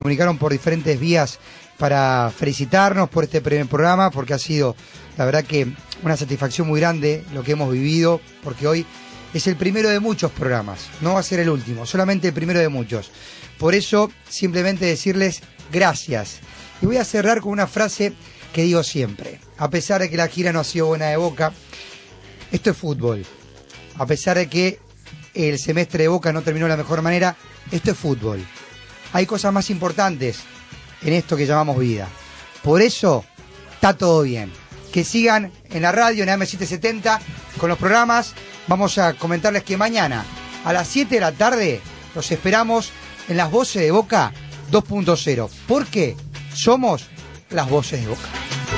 comunicaron por diferentes vías para felicitarnos por este primer programa, porque ha sido, la verdad, que una satisfacción muy grande lo que hemos vivido, porque hoy es el primero de muchos programas, no va a ser el último, solamente el primero de muchos. Por eso, simplemente decirles gracias. Y voy a cerrar con una frase que digo siempre. A pesar de que la gira no ha sido buena de Boca, esto es fútbol. A pesar de que el semestre de Boca no terminó de la mejor manera, esto es fútbol. Hay cosas más importantes en esto que llamamos vida. Por eso está todo bien. Que sigan en la radio, en AM770, con los programas. Vamos a comentarles que mañana a las 7 de la tarde los esperamos en Las Voces de Boca 2.0. Porque somos las Voces de Boca.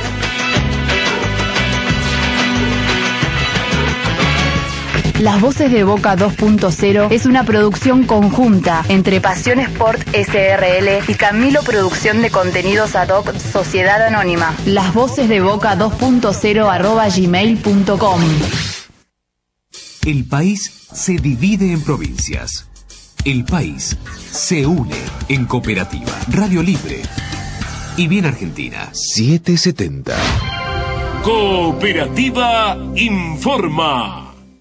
Las Voces de Boca 2.0 es una producción conjunta entre Pasión Sport SRL y Camilo Producción de Contenidos Ad Hoc Sociedad Anónima. Las Voces de Boca 2.0 @gmail.com. El país se divide en provincias. El país se une en cooperativa. Radio Libre y Bien Argentina. 770. Cooperativa informa.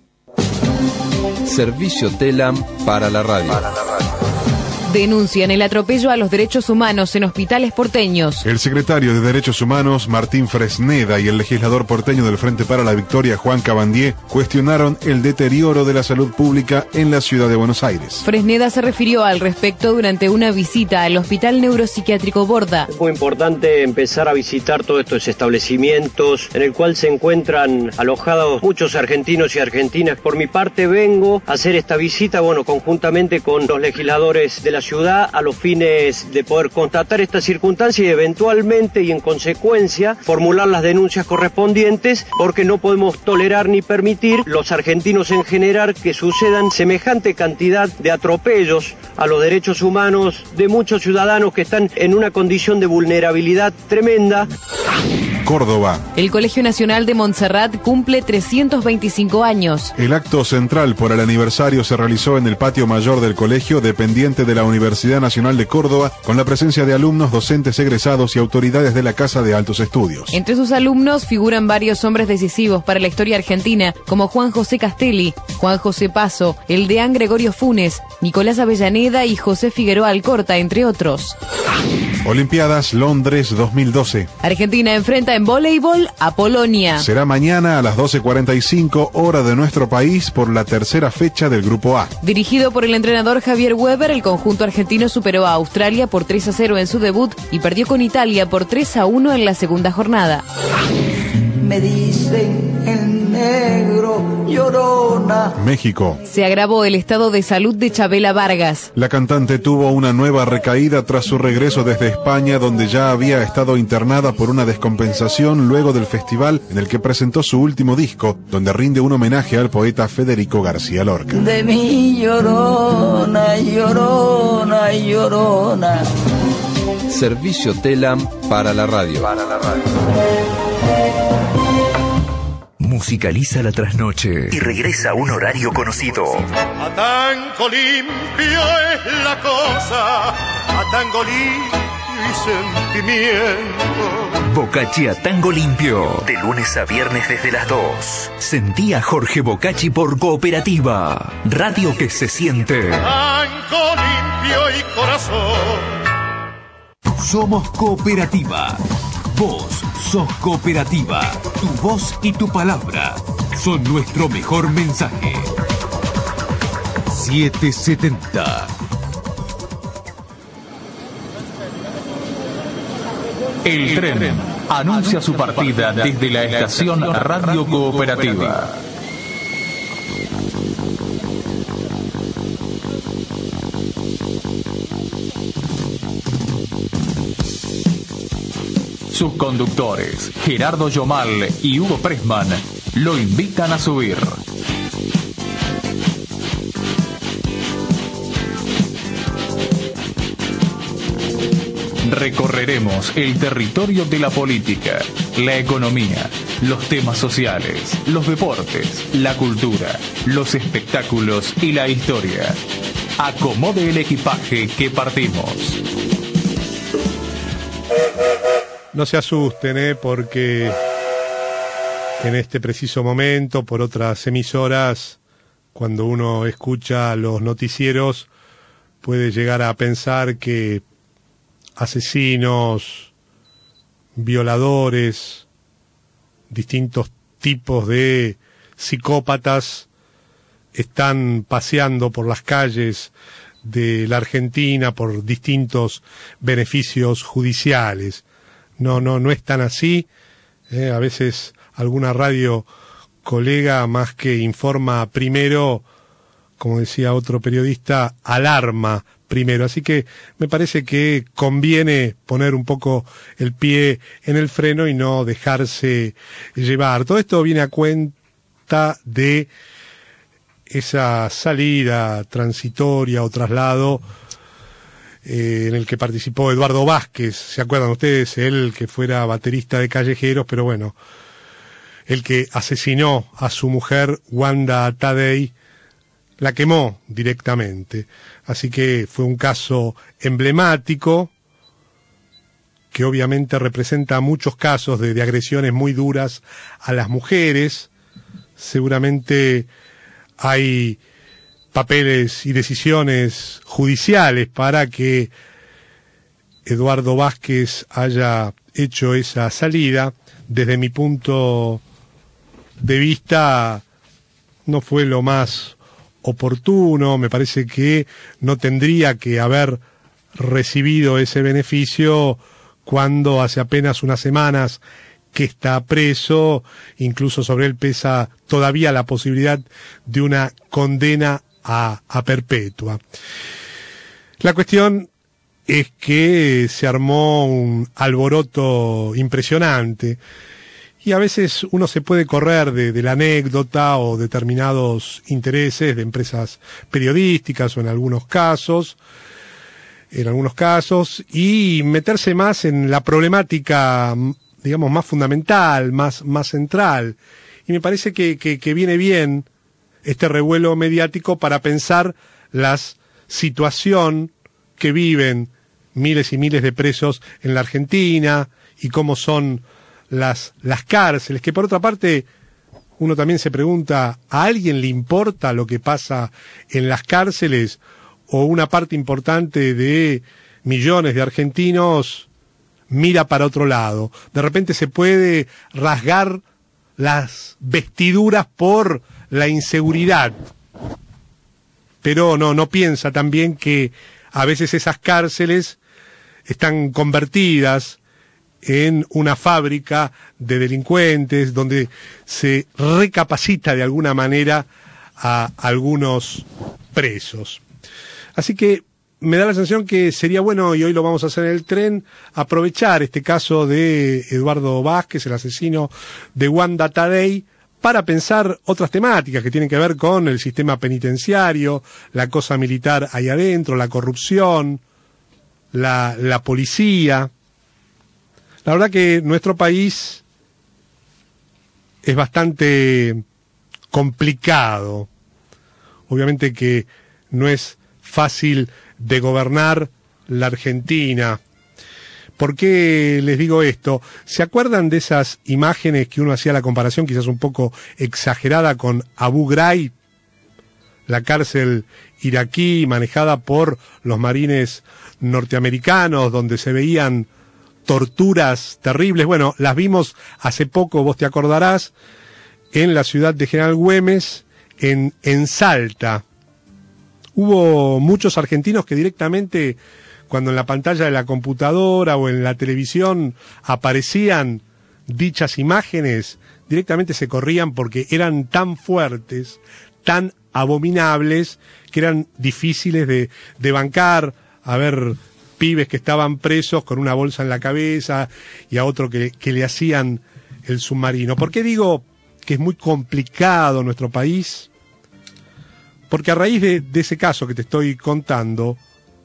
Servicio TELAM para la radio. Denuncian el atropello a los derechos humanos en hospitales porteños. El secretario de Derechos Humanos, Martín Fresneda, y el legislador porteño del Frente para la Victoria, Juan Cabandier, cuestionaron el deterioro de la salud pública en la ciudad de Buenos Aires. Fresneda se refirió al respecto durante una visita al Hospital Neuropsiquiátrico Borda. Es muy importante empezar a visitar todos estos establecimientos en el cual se encuentran alojados muchos argentinos y argentinas. Por mi parte vengo a hacer esta visita, conjuntamente con los legisladores de la ciudad, a los fines de poder constatar esta circunstancia y eventualmente y en consecuencia formular las denuncias correspondientes, porque no podemos tolerar ni permitir los argentinos en general que sucedan semejante cantidad de atropellos a los derechos humanos de muchos ciudadanos que están en una condición de vulnerabilidad tremenda. Córdoba. El Colegio Nacional de Montserrat cumple 325 años. El acto central por el aniversario se realizó en el patio mayor del colegio, dependiente de la Universidad Nacional de Córdoba, con la presencia de alumnos, docentes egresados y autoridades de la Casa de Altos Estudios. Entre sus alumnos figuran varios hombres decisivos para la historia argentina, como Juan José Castelli, Juan José Paso, el deán Gregorio Funes, Nicolás Avellaneda y José Figueroa Alcorta, entre otros. Olimpiadas Londres 2012. Argentina enfrenta en voleibol a Polonia. Será mañana a las 12:45 hora de nuestro país por la tercera fecha del Grupo A. Dirigido por el entrenador Javier Weber, el conjunto argentino superó a Australia por 3-0 en su debut y perdió con Italia por 3-1 en la segunda jornada. Me dicen el negro llorona. México. Se agravó el estado de salud de Chabela Vargas. La cantante tuvo una nueva recaída tras su regreso desde España, donde ya había estado internada por una descompensación luego del festival en el que presentó su último disco, donde rinde un homenaje al poeta Federico García Lorca. De mi llorona, llorona, llorona. Servicio TELAM para la radio. Musicaliza la trasnoche y regresa a un horario conocido. A tango limpio es la cosa, a tango limpio y sentimiento. Bocacci a tango limpio, de lunes a viernes desde las 2. Sentí a Jorge Bocacci por Cooperativa, radio que se siente. Tango limpio y corazón. Somos Cooperativa. Vos sos Cooperativa. Tu voz y tu palabra son nuestro mejor mensaje. 770. El tren anuncia su partida desde la estación Radio Cooperativa. Sus conductores, Gerardo Yomal y Hugo Pressman, lo invitan a subir. Recorreremos el territorio de la política, la economía, los temas sociales, los deportes, la cultura, los espectáculos y la historia. Acomode el equipaje que partimos. No se asusten, porque en este preciso momento, por otras emisoras, cuando uno escucha los noticieros, puede llegar a pensar que asesinos, violadores, distintos tipos de psicópatas están paseando por las calles de la Argentina por distintos beneficios judiciales. No es tan así. A veces alguna radio colega, más que informa primero, como decía otro periodista, alarma primero. Así que me parece que conviene poner un poco el pie en el freno y no dejarse llevar. Todo esto viene a cuenta de esa salida transitoria o traslado en el que participó Eduardo Vázquez. ¿Se acuerdan ustedes? Él que fuera baterista de Callejeros, pero bueno, el que asesinó a su mujer, Wanda Tadei, la quemó directamente. Así que fue un caso emblemático que obviamente representa muchos casos de agresiones muy duras a las mujeres. Seguramente hay papeles y decisiones judiciales para que Eduardo Vázquez haya hecho esa salida. Desde mi punto de vista no fue lo más oportuno. Me parece que no tendría que haber recibido ese beneficio cuando hace apenas unas semanas que está preso. Incluso sobre él pesa todavía la posibilidad de una condena a perpetua. La cuestión es que se armó un alboroto impresionante y a veces uno se puede correr de la anécdota o determinados intereses de empresas periodísticas o en algunos casos y meterse más en la problemática, digamos, más fundamental, más central. Y me parece que viene bien este revuelo mediático para pensar la situación que viven miles y miles de presos en la Argentina y cómo son las cárceles, que por otra parte uno también se pregunta, ¿a alguien le importa lo que pasa en las cárceles? O una parte importante de millones de argentinos mira para otro lado. De repente se puede rasgar las vestiduras por la inseguridad, pero no piensa también que a veces esas cárceles están convertidas en una fábrica de delincuentes donde se recapacita de alguna manera a algunos presos. Así que me da la sensación que sería bueno, y hoy lo vamos a hacer en el tren, aprovechar este caso de Eduardo Vázquez, el asesino de Wanda Tadei, para pensar otras temáticas que tienen que ver con el sistema penitenciario, la cosa militar ahí adentro, la corrupción, la policía. La verdad que nuestro país es bastante complicado. Obviamente que no es fácil de gobernar la Argentina. ¿Por qué les digo esto? ¿Se acuerdan de esas imágenes que uno hacía la comparación, quizás un poco exagerada, con Abu Ghraib, la cárcel iraquí manejada por los marines norteamericanos, donde se veían torturas terribles? Bueno, las vimos hace poco, vos te acordarás, en la ciudad de General Güemes, en Salta. Hubo muchos argentinos que directamente, cuando en la pantalla de la computadora o en la televisión aparecían dichas imágenes, directamente se corrían porque eran tan fuertes, tan abominables, que eran difíciles de bancar. A ver, pibes que estaban presos con una bolsa en la cabeza y a otro que le hacían el submarino. ¿Por qué digo que es muy complicado nuestro país? Porque a raíz de ese caso que te estoy contando,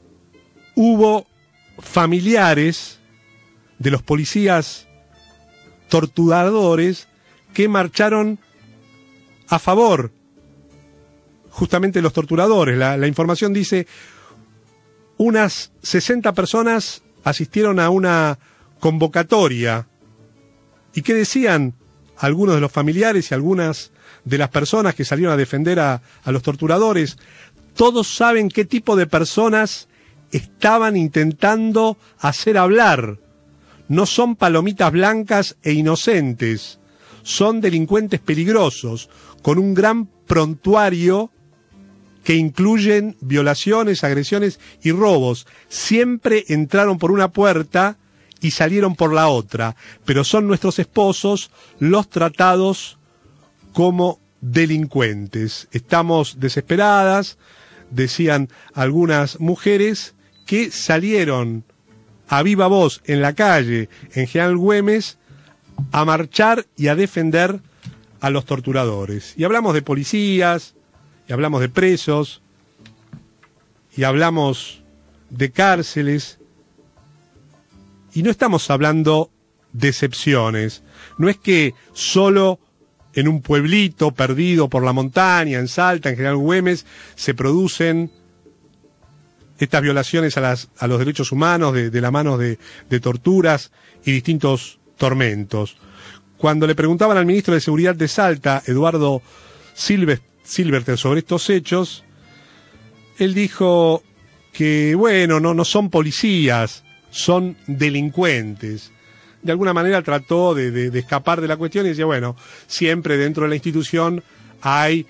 hubo familiares de los policías torturadores que marcharon a favor justamente de los torturadores. La información dice unas 60 personas asistieron a una convocatoria. ¿Y qué decían algunos de los familiares y algunas de las personas que salieron a defender a los torturadores? Todos saben qué tipo de personas estaban intentando hacer hablar. No son palomitas blancas e inocentes, son delincuentes peligrosos, con un gran prontuario que incluyen violaciones, agresiones y robos. Siempre entraron por una puerta y salieron por la otra, pero son nuestros esposos los tratados como delincuentes. Estamos desesperadas, decían algunas mujeres que salieron a viva voz en la calle, en General Güemes, a marchar y a defender a los torturadores. Y hablamos de policías, y hablamos de presos, y hablamos de cárceles, y no estamos hablando de excepciones. No es que solo en un pueblito perdido por la montaña, en Salta, en General Güemes, se producen estas violaciones a los derechos humanos de la mano de torturas y distintos tormentos. Cuando le preguntaban al ministro de Seguridad de Salta, Eduardo Silverter, sobre estos hechos, él dijo que, bueno, no son policías, son delincuentes. De alguna manera trató de escapar de la cuestión y decía, bueno, siempre dentro de la institución hay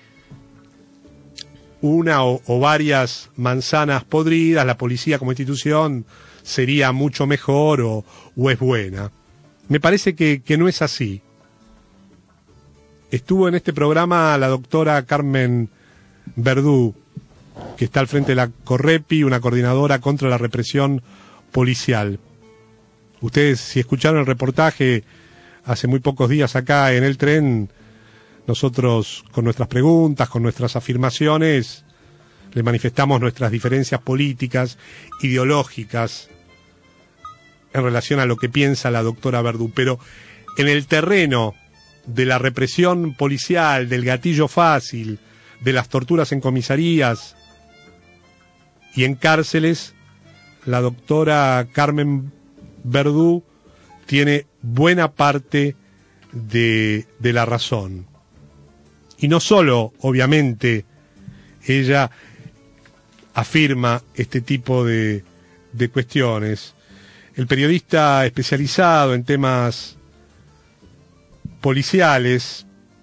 una o varias manzanas podridas, la policía como institución sería mucho mejor o es buena. Me parece que no es así. Estuvo en este programa la doctora Carmen Verdú, que está al frente de la Correpi, una coordinadora contra la represión policial. Ustedes, si escucharon el reportaje hace muy pocos días acá en el tren, nosotros con nuestras preguntas, con nuestras afirmaciones, le manifestamos nuestras diferencias políticas, ideológicas, en relación a lo que piensa la doctora Verdú. Pero en el terreno de la represión policial, del gatillo fácil, de las torturas en comisarías y en cárceles, la doctora Carmen Verdú tiene buena parte de la razón. Y no solo, obviamente, ella afirma este tipo de cuestiones. El periodista especializado en temas policiales,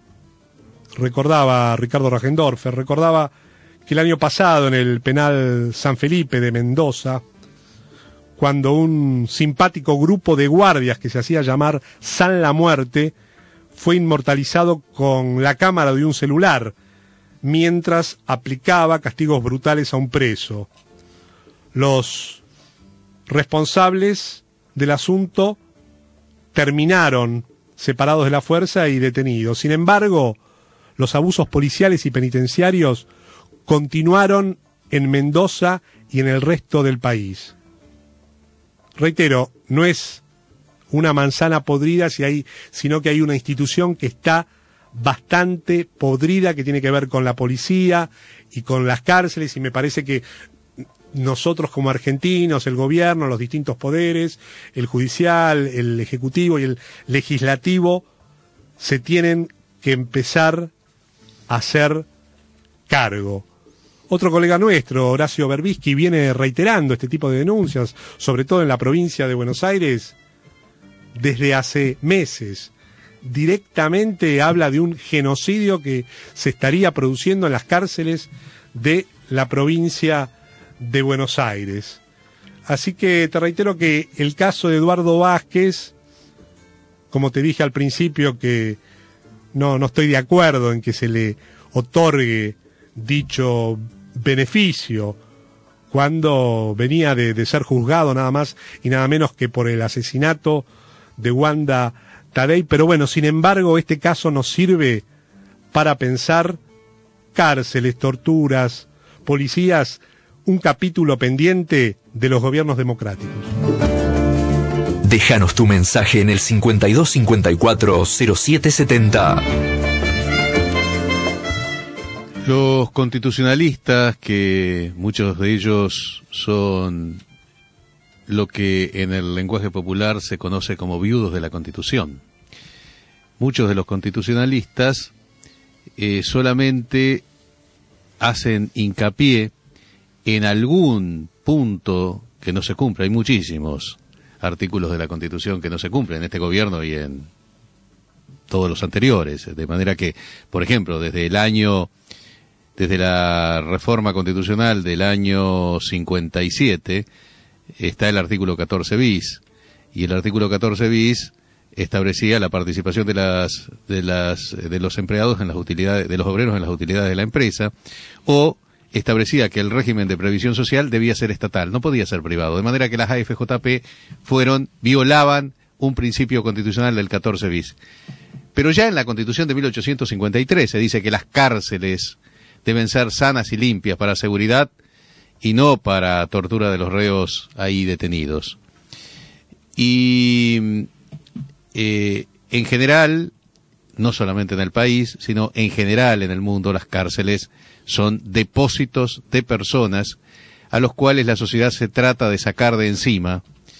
Ricardo Rajendorfer, recordaba que el año pasado en el penal San Felipe de Mendoza, cuando un simpático grupo de guardias que se hacía llamar San la Muerte fue inmortalizado con la cámara de un celular mientras aplicaba castigos brutales a un preso. Los responsables del asunto terminaron separados de la fuerza y detenidos. Sin embargo, los abusos policiales y penitenciarios continuaron en Mendoza y en el resto del país. Reitero, no es una manzana podrida sino que hay una institución que está bastante podrida, que tiene que ver con la policía y con las cárceles, y me parece que nosotros como argentinos, el gobierno, los distintos poderes, el judicial, el ejecutivo y el legislativo, se tienen que empezar a hacer cargo. Otro colega nuestro, Horacio Berbisky, viene reiterando este tipo de denuncias, sobre todo en la provincia de Buenos Aires, desde hace meses. Directamente habla de un genocidio que se estaría produciendo en las cárceles de la provincia de Buenos Aires. Así que te reitero que el caso de Eduardo Vázquez, como te dije al principio, que no estoy de acuerdo en que se le otorgue dicho beneficio cuando venía de ser juzgado nada más y nada menos que por el asesinato de Wanda Tadei, pero bueno, sin embargo, este caso nos sirve para pensar cárceles, torturas, policías, un capítulo pendiente de los gobiernos democráticos. Déjanos tu mensaje en el 5254-0770. Los constitucionalistas, que muchos de ellos son lo que en el lenguaje popular se conoce como viudos de la Constitución. Muchos de los constitucionalistas solamente hacen hincapié en algún punto que no se cumple. Hay muchísimos artículos de la Constitución que no se cumplen en este gobierno y en todos los anteriores, de manera que, por ejemplo, desde la reforma constitucional del año 57 está el artículo 14 bis, y el artículo 14 bis establecía la participación de los empleados en las utilidades, de los obreros en las utilidades de la empresa, o establecía que el régimen de previsión social debía ser estatal, no podía ser privado, de manera que las AFJP violaban un principio constitucional del 14 bis. Pero ya en la Constitución de 1853 se dice que las cárceles deben ser sanas y limpias para seguridad y no para tortura de los reos ahí detenidos. Y en general, no solamente en el país, sino en general en el mundo, las cárceles son depósitos de personas a los cuales la sociedad se trata de sacar de encima,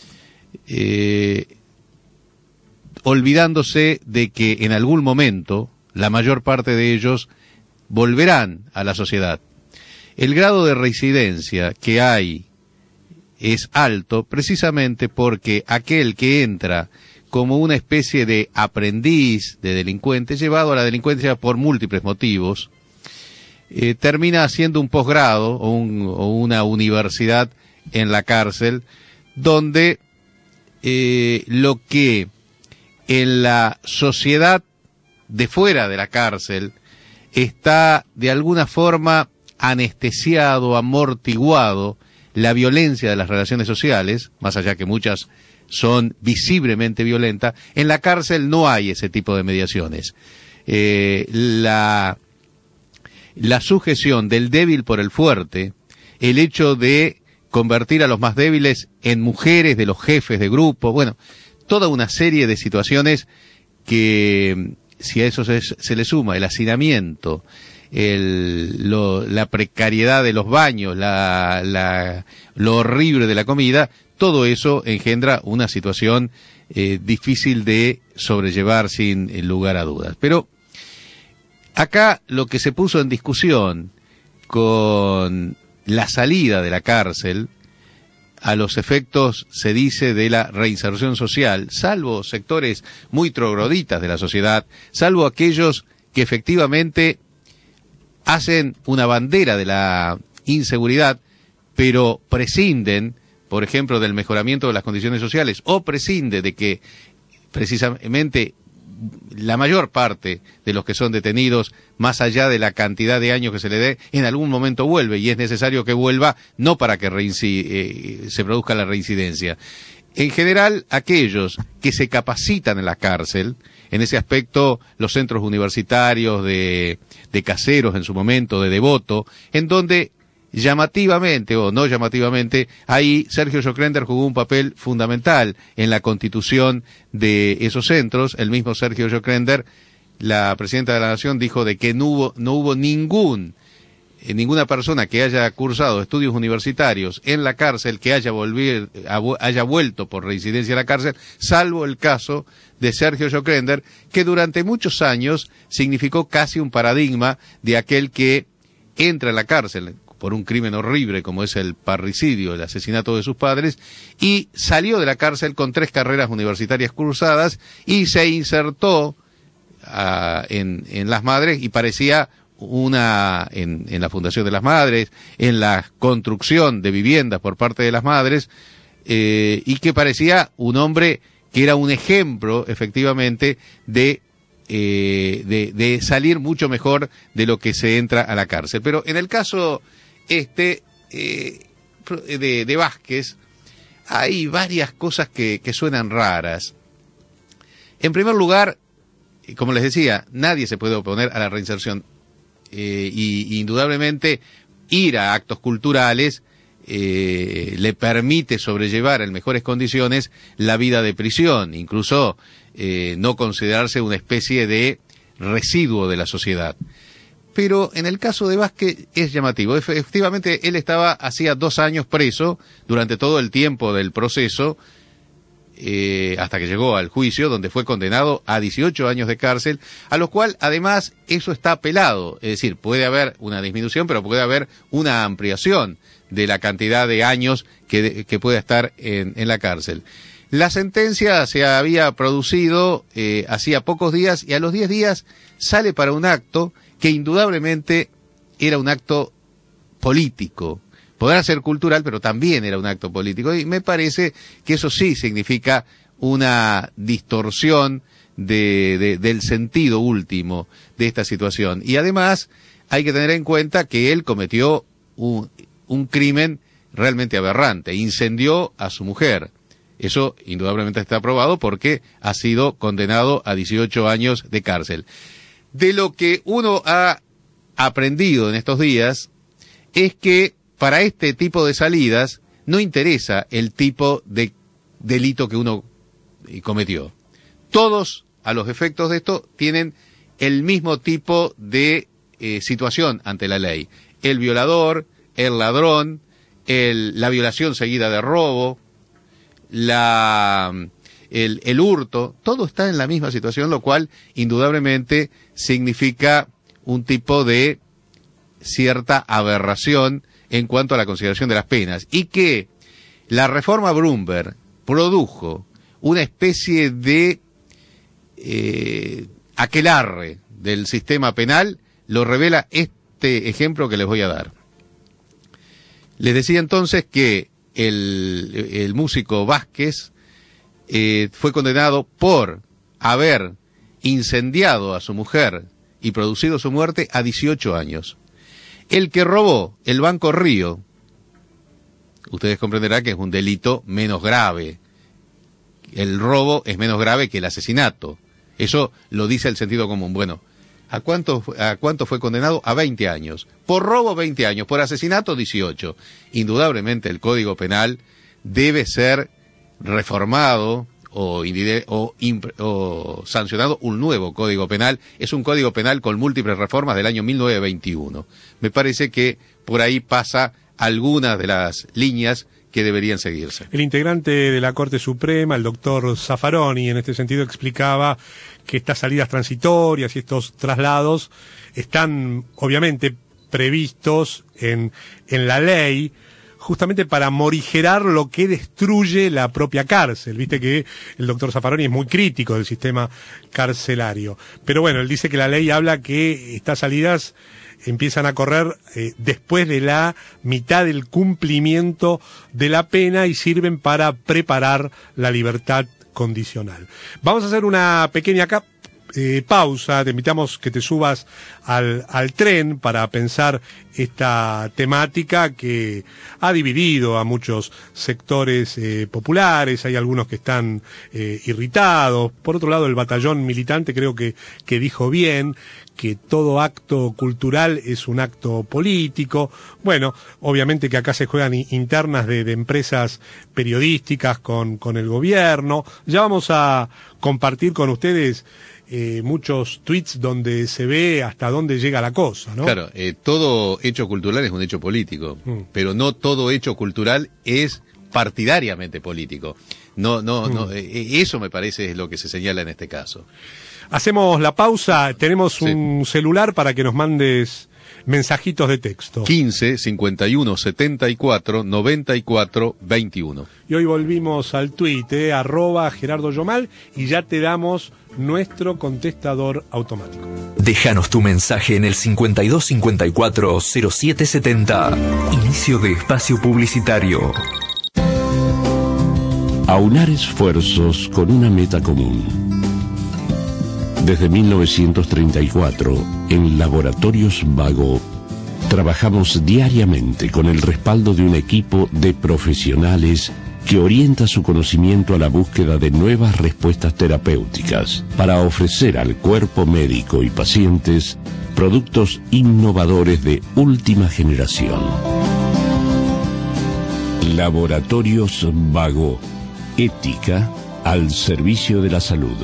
olvidándose de que en algún momento la mayor parte de ellos volverán a la sociedad. El grado de reincidencia que hay es alto precisamente porque aquel que entra como una especie de aprendiz de delincuente, llevado a la delincuencia por múltiples motivos, termina haciendo un posgrado o una universidad en la cárcel, donde lo que en la sociedad de fuera de la cárcel está de alguna forma anestesiado, amortiguado la violencia de las relaciones sociales, más allá que muchas son visiblemente violentas. En la cárcel no hay ese tipo de mediaciones. La sujeción del débil por el fuerte, el hecho de convertir a los más débiles en mujeres de los jefes de grupo, bueno, toda una serie de situaciones que, si a eso se le suma el hacinamiento, la precariedad de los baños, lo horrible de la comida, todo eso engendra una situación difícil de sobrellevar sin lugar a dudas. Pero acá lo que se puso en discusión con la salida de la cárcel, a los efectos, se dice, de la reinserción social, salvo sectores muy trogloditas de la sociedad, salvo aquellos que efectivamente hacen una bandera de la inseguridad, pero prescinden, por ejemplo, del mejoramiento de las condiciones sociales, o prescinde de que precisamente la mayor parte de los que son detenidos, más allá de la cantidad de años que se le dé, en algún momento vuelve, y es necesario que vuelva, no para que se produzca la reincidencia. En general, aquellos que se capacitan en la cárcel, en ese aspecto, los centros universitarios de Caseros en su momento, de Devoto, en donde llamativamente o no llamativamente, ahí Sergio Jocrender jugó un papel fundamental en la constitución de esos centros. El mismo Sergio Jocrender, la presidenta de la Nación, dijo de que no hubo ninguna persona que haya cursado estudios universitarios en la cárcel que haya vuelto por reincidencia a la cárcel, salvo el caso de Sergio Jocrender, que durante muchos años significó casi un paradigma de aquel que entra en la cárcel por un crimen horrible como es el parricidio, el asesinato de sus padres, y salió de la cárcel con 3 carreras universitarias cursadas y se insertó en Las Madres, y parecía en la Fundación de las Madres, en la construcción de viviendas por parte de las Madres, y que parecía un hombre que era un ejemplo efectivamente de salir mucho mejor de lo que se entra a la cárcel. Pero en el caso de Vázquez hay varias cosas que suenan raras. En primer lugar, como les decía, nadie se puede oponer a la reinserción, y indudablemente ir a actos culturales le permite sobrellevar en mejores condiciones la vida de prisión, incluso no considerarse una especie de residuo de la sociedad. pero en el caso de Vázquez es llamativo. Efectivamente, él estaba hacía 2 años preso durante todo el tiempo del proceso, hasta que llegó al juicio, donde fue condenado a 18 años de cárcel, a lo cual además eso está apelado, es decir, puede haber una disminución, pero puede haber una ampliación de la cantidad de años que pueda estar en la cárcel. La sentencia se había producido hacía pocos días, y a los 10 días sale para un acto que indudablemente era un acto político. Podrá ser cultural, pero también era un acto político, y me parece que eso sí significa una distorsión del sentido último de esta situación. Y además hay que tener en cuenta que él cometió un crimen realmente aberrante, incendió a su mujer. Eso indudablemente está probado porque ha sido condenado a 18 años de cárcel. De lo que uno ha aprendido en estos días es que para este tipo de salidas no interesa el tipo de delito que uno cometió. Todos, a los efectos de esto, tienen el mismo tipo de situación ante la ley. El violador, el ladrón, la violación seguida de robo, el hurto, todo está en la misma situación, lo cual indudablemente significa un tipo de cierta aberración en cuanto a la consideración de las penas, y que la reforma Brumberg produjo una especie de aquelarre del sistema penal, lo revela este ejemplo que les voy a dar. Les decía entonces que el músico Vázquez fue condenado por haber incendiado a su mujer y producido su muerte a 18 años. El que robó el Banco Río, ustedes comprenderán que es un delito menos grave. El robo es menos grave que el asesinato. Eso lo dice el sentido común. Bueno, ¿a cuánto fue condenado? A 20 años. Por robo, 20 años. Por asesinato, 18. Indudablemente el Código Penal debe ser reformado o sancionado un nuevo Código Penal. Es un Código Penal con múltiples reformas del año 1921. Me parece que por ahí pasa algunas de las líneas que deberían seguirse. El integrante de la Corte Suprema, el doctor Zaffaroni, en este sentido explicaba que estas salidas transitorias y estos traslados están obviamente previstos en la ley, justamente para morigerar lo que destruye la propia cárcel. Viste que el doctor Zaffaroni es muy crítico del sistema carcelario. Pero bueno, él dice que la ley habla que estas salidas empiezan a correr después de la mitad del cumplimiento de la pena y sirven para preparar la libertad condicional. Vamos a hacer una pequeña pausa, te invitamos que te subas al tren para pensar esta temática que ha dividido a muchos sectores populares. Hay algunos que están irritados. Por otro lado, el batallón militante creo que dijo bien que todo acto cultural es un acto político. Bueno, obviamente que acá se juegan internas de empresas periodísticas con el gobierno. Ya vamos a compartir con ustedes muchos tweets donde se ve hasta dónde llega la cosa, ¿no? Claro, todo hecho cultural es un hecho político, pero no todo hecho cultural es partidariamente político. No, eso me parece es lo que se señala en este caso. Hacemos la pausa, tenemos un celular para que nos mandes mensajitos de texto. 15 51 74 94 21. Y hoy volvimos al tuit, @Gerardo Yomal, y ya te damos nuestro contestador automático. Déjanos tu mensaje en el 52 54 07 70. Inicio de espacio publicitario. Aunar esfuerzos con una meta común. Desde 1934, en Laboratorios Vago, trabajamos diariamente con el respaldo de un equipo de profesionales que orienta su conocimiento a la búsqueda de nuevas respuestas terapéuticas para ofrecer al cuerpo médico y pacientes productos innovadores de última generación. Laboratorios Vago, ética al servicio de la salud.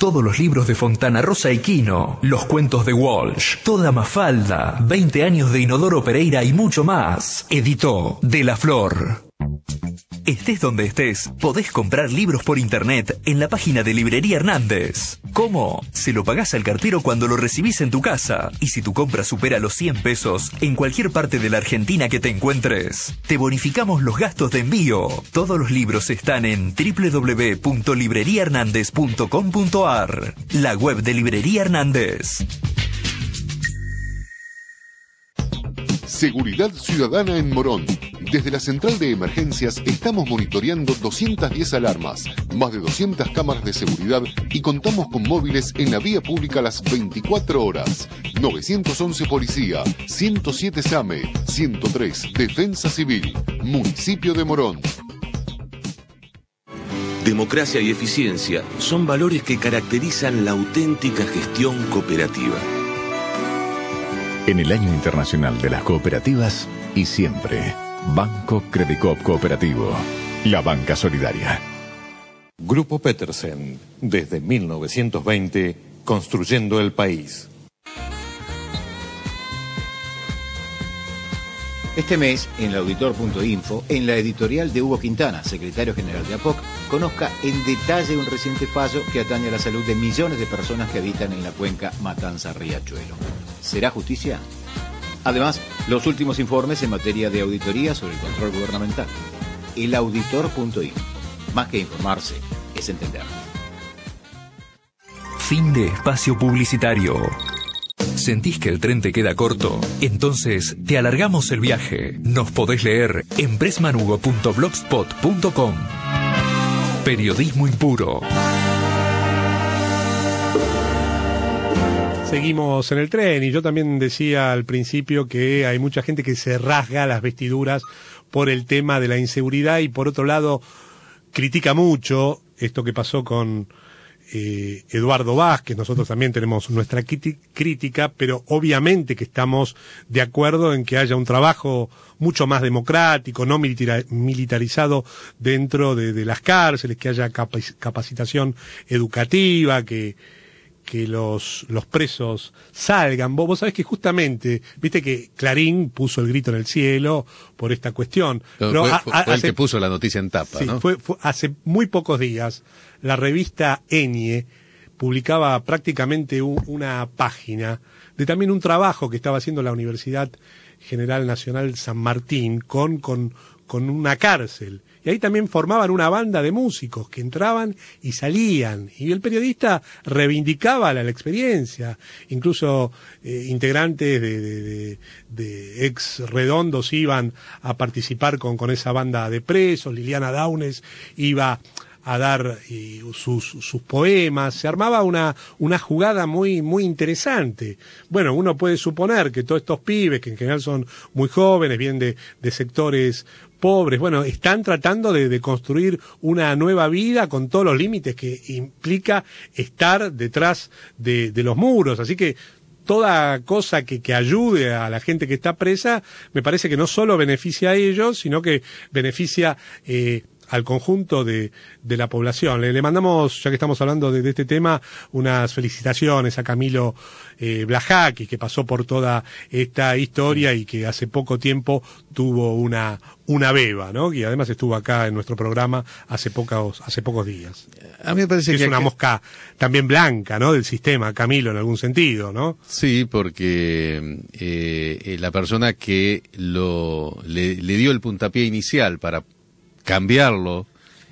Todos los libros de Fontana Rosa y Quino, los cuentos de Walsh, Toda Mafalda, 20 años de Inodoro Pereira y mucho más. Editó De la Flor. Estés donde estés, podés comprar libros por internet en la página de Librería Hernández. ¿Cómo? Se lo pagás al cartero cuando lo recibís en tu casa. Y si tu compra supera los 100 pesos, en cualquier parte de la Argentina que te encuentres, te bonificamos los gastos de envío. Todos los libros están en www.libreriahernandez.com.ar, la web de Librería Hernández. Seguridad Ciudadana en Morón. Desde la central de emergencias estamos monitoreando 210 alarmas, más de 200 cámaras de seguridad y contamos con móviles en la vía pública las 24 horas. 911 Policía, 107 SAME, 103 Defensa Civil, Municipio de Morón. Democracia y eficiencia son valores que caracterizan la auténtica gestión cooperativa. En el Año Internacional de las Cooperativas y siempre, Banco Credicop Cooperativo, la banca solidaria. Grupo Petersen, desde 1920, construyendo el país. Este mes, en el auditor.info, en la editorial de Hugo Quintana, secretario general de APOC, conozca en detalle un reciente fallo que atañe a la salud de millones de personas que habitan en la cuenca Matanza-Riachuelo. ¿Será justicia? Además, los últimos informes en materia de auditoría sobre el control gubernamental. El auditor.info. Más que informarse, es entender. Fin de espacio publicitario. ¿Sentís que el tren te queda corto? Entonces te alargamos el viaje. Nos podés leer en pressmanugo.blogspot.com. Periodismo impuro. Seguimos en el tren y yo también decía al principio que hay mucha gente que se rasga las vestiduras por el tema de la inseguridad y por otro lado critica mucho esto que pasó con Eduardo Vázquez. Nosotros también tenemos nuestra crítica, pero obviamente que estamos de acuerdo en que haya un trabajo mucho más democrático, no militarizado dentro de las cárceles, que haya capacitación educativa, que los presos salgan. Vos sabés que justamente, viste que Clarín puso el grito en el cielo por esta cuestión. Pero fue el que puso la noticia en tapa, sí, ¿no? Fue hace muy pocos días, la revista Enie publicaba prácticamente una página de también un trabajo que estaba haciendo la Universidad General Nacional San Martín con una cárcel. Y ahí también formaban una banda de músicos que entraban y salían. Y el reivindicaba la experiencia. Incluso integrantes de ex Redondos iban a participar con esa banda de presos. Liliana Daunes iba a dar sus poemas. Se armaba una jugada muy interesante. Bueno, uno puede suponer que todos estos pibes, que en general son muy jóvenes, vienen de sectores pobres, bueno, están tratando de construir una nueva vida con todos los límites que implica estar detrás de los muros. Así que toda cosa que ayude a la gente que está presa, me parece que no solo beneficia a ellos, sino que beneficia al conjunto de la población. Le mandamos, ya que estamos hablando de este tema, unas felicitaciones a Camilo Blajaki, que pasó por toda esta historia y que hace poco tiempo tuvo una beba, ¿no? Y además estuvo acá en nuestro programa hace pocos días. A mí me parece que es una mosca también blanca, ¿no? Del sistema, Camilo, en algún sentido, ¿no? Sí, porque la persona que le dio el puntapié inicial para cambiarlo,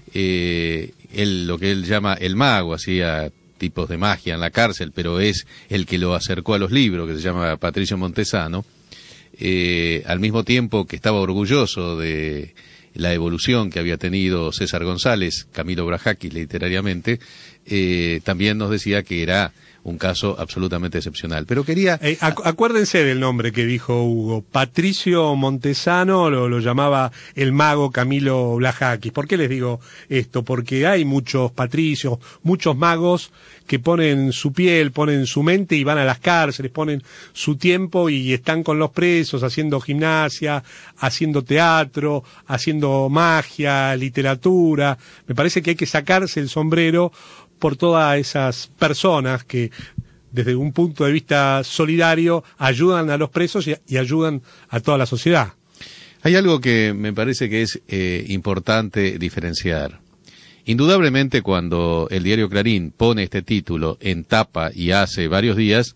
lo que él llama el mago, hacía tipos de magia en la cárcel, pero es el que lo acercó a los libros, que se llama Patricio Montesano, al mismo tiempo que estaba orgulloso de la evolución que había tenido César González, Camilo Blajaki literariamente, también nos decía que era un caso absolutamente excepcional. Pero quería... acuérdense del nombre que dijo Hugo. Patricio Montesano lo llamaba el mago Camilo Blajaki. ¿Por qué les digo esto? Porque hay muchos patricios, muchos magos que ponen su piel, ponen su mente y van a las cárceles, ponen su tiempo y están con los presos haciendo gimnasia, haciendo teatro, haciendo magia, literatura. Me parece que hay que sacarse el sombrero por todas esas personas que desde un punto de vista solidario ayudan a los presos y ayudan a toda la sociedad. Hay algo que me parece que es importante diferenciar. Indudablemente, cuando el diario Clarín pone este título en tapa y hace varios días,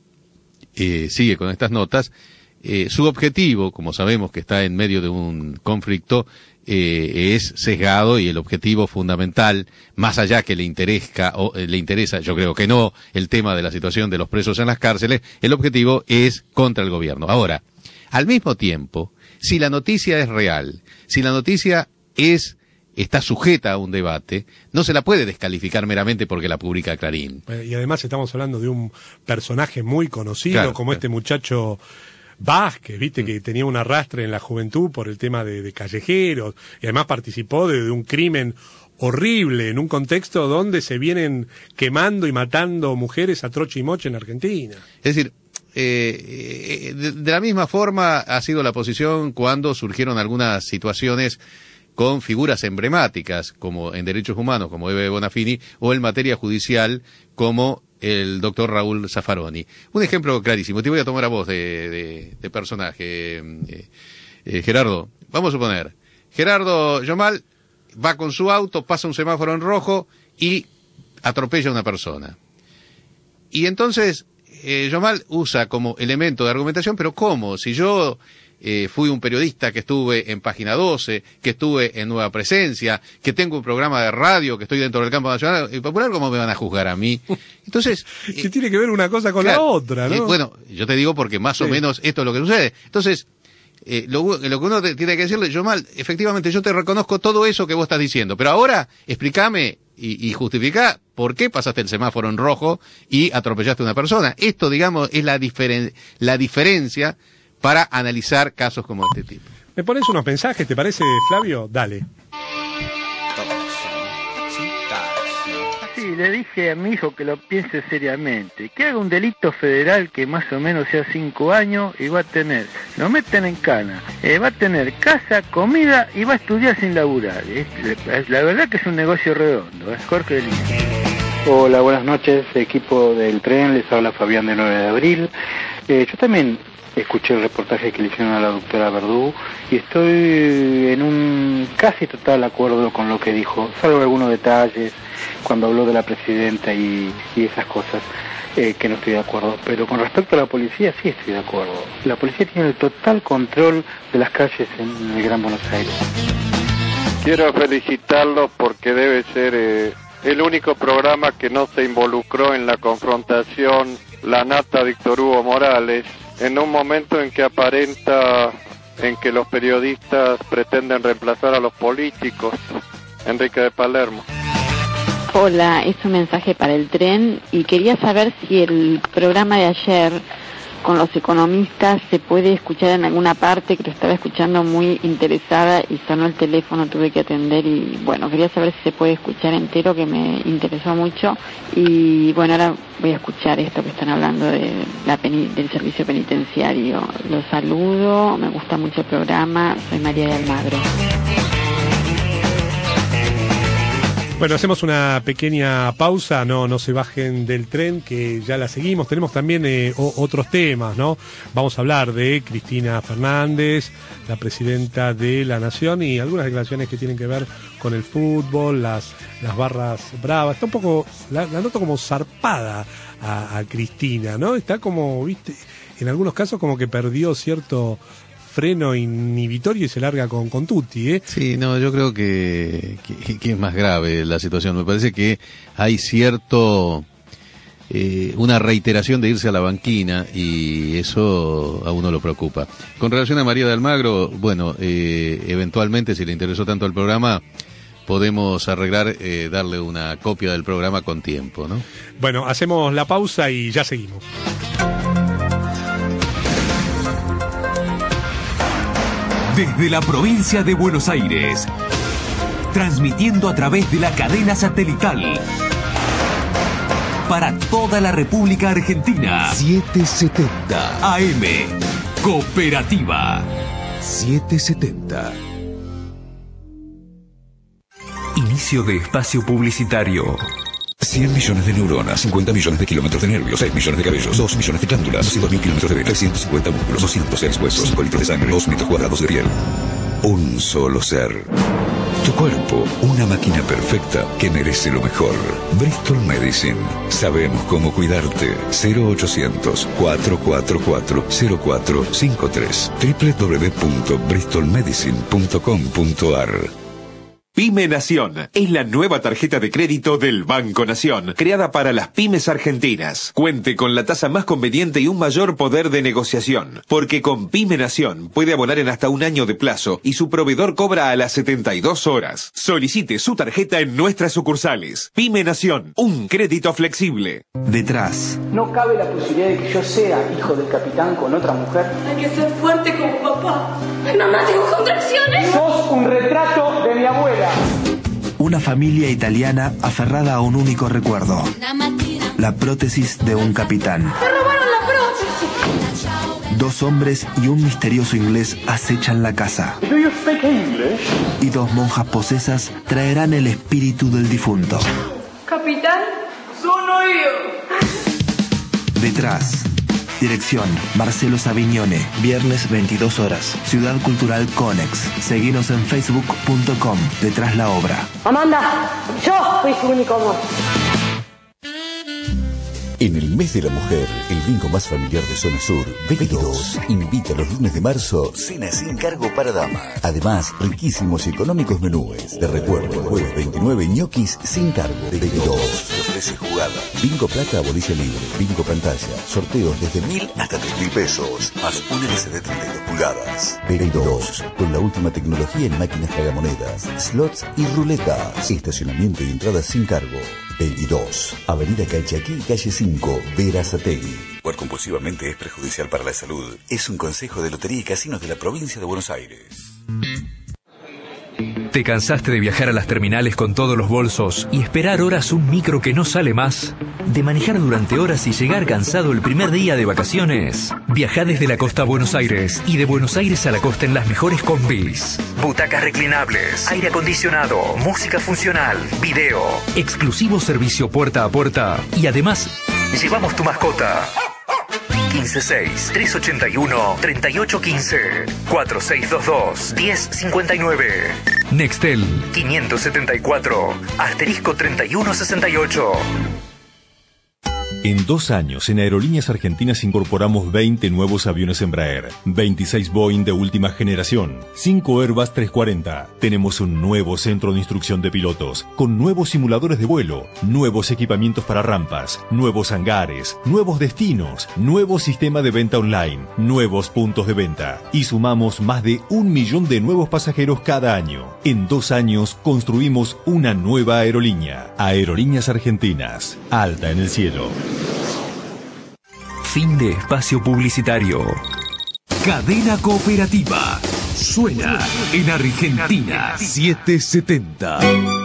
sigue con estas notas, su objetivo, como sabemos que está en medio de un conflicto, es sesgado, y el objetivo fundamental, más allá que le interesa, yo creo que no, el tema de la situación de los presos en las cárceles, el objetivo es contra el gobierno. Ahora, al mismo tiempo, si la noticia es real, si la noticia está sujeta a un debate, no se la puede descalificar meramente porque la publica Clarín. Y además estamos hablando de un personaje muy conocido, claro, como este muchacho Vázquez, viste, que tenía un arrastre en la juventud por el tema de callejeros, y además participó de un crimen horrible en un contexto donde se vienen quemando y matando mujeres a troche y moche en Argentina. Es decir, de la misma forma ha sido la posición cuando surgieron algunas situaciones con figuras emblemáticas, como en derechos humanos, como Eve Bonafini, o en materia judicial, como el doctor Raúl Zaffaroni. Un ejemplo clarísimo, te voy a tomar a vos de personaje, Gerardo. Vamos a suponer, Gerardo Yomal va con su auto, pasa un semáforo en rojo y atropella a una persona. Y entonces Yomal usa como elemento de argumentación, pero ¿cómo? Si yo fui un periodista que estuve en Página 12, que estuve en Nueva Presencia, que tengo un programa de radio, que estoy dentro del campo nacional y popular, ¿cómo me van a juzgar a mí? Entonces... ¿Qué tiene que ver una cosa con claro, la otra, no? Bueno, yo te digo porque más o menos esto es lo que sucede. Entonces, lo que uno tiene que decirle, Yomal, efectivamente yo te reconozco todo eso que vos estás diciendo, pero ahora explícame y justifica por qué pasaste el semáforo en rojo y atropellaste a una persona. Esto, digamos, es la diferencia para analizar casos como este tipo. ¿Me pones unos mensajes, te parece, Flavio? Dale. Sí, le dije a mi hijo que lo piense seriamente, que haga un delito federal que más o menos sea 5 años y va a tener, lo meten en cana, va a tener casa, comida y va a estudiar sin laburar. La verdad que es un negocio redondo, es Jorge del Inca. Hola, buenas noches, equipo del tren, les habla Fabián de 9 de abril. Yo también escuché el reportaje que le hicieron a la doctora Verdú y estoy en un casi total acuerdo con lo que dijo, salvo algunos detalles cuando habló de la presidenta y esas cosas que no estoy de acuerdo, pero con respecto a la policía sí estoy de acuerdo. La policía tiene el total control de las calles en el Gran Buenos Aires. Quiero felicitarlo porque debe ser el único programa que no se involucró en la confrontación la nata Víctor Hugo Morales, en un momento en que aparenta en que los periodistas pretenden reemplazar a los políticos. Enrique de Palermo. Hola, es un mensaje para el tren y quería saber si el programa de ayer con los economistas se puede escuchar en alguna parte, que lo estaba escuchando muy interesada y sonó el teléfono, tuve que atender y bueno, quería saber si se puede escuchar entero, que me interesó mucho. Y bueno, ahora voy a escuchar esto que están hablando de del servicio penitenciario. Los saludo, me gusta mucho el programa, soy María de Almagro. Bueno, hacemos una pequeña pausa, no se bajen del tren, que ya la seguimos. Tenemos también otros temas, ¿no? Vamos a hablar de Cristina Fernández, la presidenta de la Nación, y algunas declaraciones que tienen que ver con el fútbol, las barras bravas. Está un poco, la noto como zarpada a Cristina, ¿no? Está como, viste, en algunos casos como que perdió cierto freno inhibitorio y se larga con Tutti, ¿eh? Sí, no, yo creo que es más grave la situación. Me parece que hay cierto una reiteración de irse a la banquina y eso a uno lo preocupa. Con relación a María de Almagro, bueno, eventualmente, si le interesó tanto el programa, podemos arreglar, darle una copia del programa con tiempo, ¿no? Bueno, hacemos la pausa y ya seguimos. Desde la provincia de Buenos Aires, transmitiendo a través de la cadena satelital para toda la República Argentina. 770 AM, Cooperativa. 770. Inicio de espacio publicitario. 100 millones de neuronas, 50 millones de kilómetros de nervios, 6 millones de cabellos, 2 millones de glándulas, 200.000 kilómetros de venas, 350 músculos, 206 huesos, 5 litros de sangre, 2 metros cuadrados de piel. Un solo ser. Tu cuerpo, una máquina perfecta que merece lo mejor. Bristol Medicine. Sabemos cómo cuidarte. 0800-444-0453. www.bristolmedicine.com.ar. Pyme Nación es la nueva tarjeta de crédito del Banco Nación, creada para las pymes argentinas. Cuente con la tasa más conveniente y un mayor poder de negociación, porque con Pyme Nación puede abonar en hasta un año de plazo y su proveedor cobra a las 72 horas. Solicite su tarjeta en nuestras sucursales. Pyme Nación, un crédito flexible. Detrás. No cabe la posibilidad de que yo sea hijo del capitán con otra mujer. Hay que ser fuerte como papá. Mamá, tengo contracciones. Sos un retrato de mi abuela. Una familia italiana aferrada a un único recuerdo. La prótesis de un capitán. ¡Me robaron la prótesis! 2 hombres y un misterioso inglés acechan la casa. Do you speak English? Y 2 monjas posesas traerán el espíritu del difunto. Capitán, sono yo. Detrás. Dirección, Marcelo Savignone, viernes 22 horas, Ciudad Cultural Conex. Seguinos en facebook.com, detrás la obra. Amanda, yo fui su único amor. En el mes de la mujer, el bingo más familiar de Zona Sur, B2, invita los lunes de marzo, cena sin cargo para dama. Además, riquísimos y económicos menúes. Te recuerdo, el jueves 29, ñoquis sin cargo. B2 te ofrece jugada. Bingo plata a bolilla libre, bingo pantalla, sorteos desde 1.000 hasta 3.000 pesos, más un LCD 32 pulgadas. B2, con la última tecnología en máquinas tragamonedas, slots y ruletas. Estacionamiento y entradas sin cargo. B2, Avenida Calchaquí, calle 5, Verazategui. Jugar compulsivamente es perjudicial para la salud. Es un consejo de Lotería y Casinos de la provincia de Buenos Aires. ¿Te cansaste de viajar a las terminales con todos los bolsos y esperar horas un micro que no sale más? ¿De manejar durante horas y llegar cansado el primer día de vacaciones? Viajá desde la costa a Buenos Aires y de Buenos Aires a la costa en las mejores combis. Butacas reclinables, aire acondicionado, música funcional, video, exclusivo servicio puerta a puerta y además llevamos tu mascota. 156-381-3815 4622-1059 Nextel 574 *3168. En 2 años, en Aerolíneas Argentinas incorporamos 20 nuevos aviones Embraer, 26 Boeing de última generación, 5 Airbus 340. Tenemos un nuevo centro de instrucción de pilotos, con nuevos simuladores de vuelo, nuevos equipamientos para rampas, nuevos hangares, nuevos destinos, nuevo sistema de venta online, nuevos puntos de venta. Y sumamos más de 1 millón de nuevos pasajeros cada año. En 2 años construimos una nueva aerolínea. Aerolíneas Argentinas, alta en el cielo. Fin de espacio publicitario. Cadena Cooperativa. Suena en Argentina 770.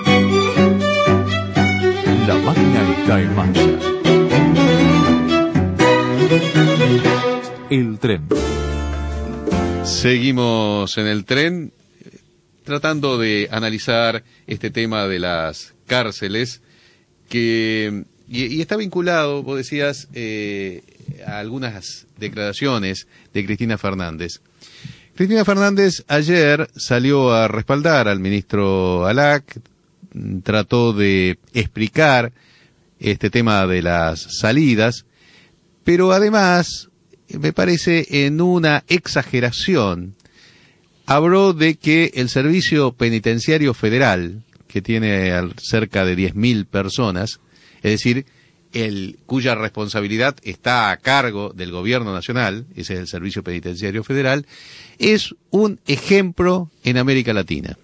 La máquina está en marcha. El tren. Seguimos en el tren tratando de analizar este tema de las cárceles que... Y está vinculado, vos decías, a algunas declaraciones de Cristina Fernández. Cristina Fernández ayer salió a respaldar al ministro Alac, trató de explicar este tema de las salidas, pero además, me parece, en una exageración, habló de que el Servicio Penitenciario Federal, que tiene cerca de 10.000 personas, es decir, cuya responsabilidad está a cargo del gobierno nacional, ese es el Servicio Penitenciario Federal, es un ejemplo en América Latina.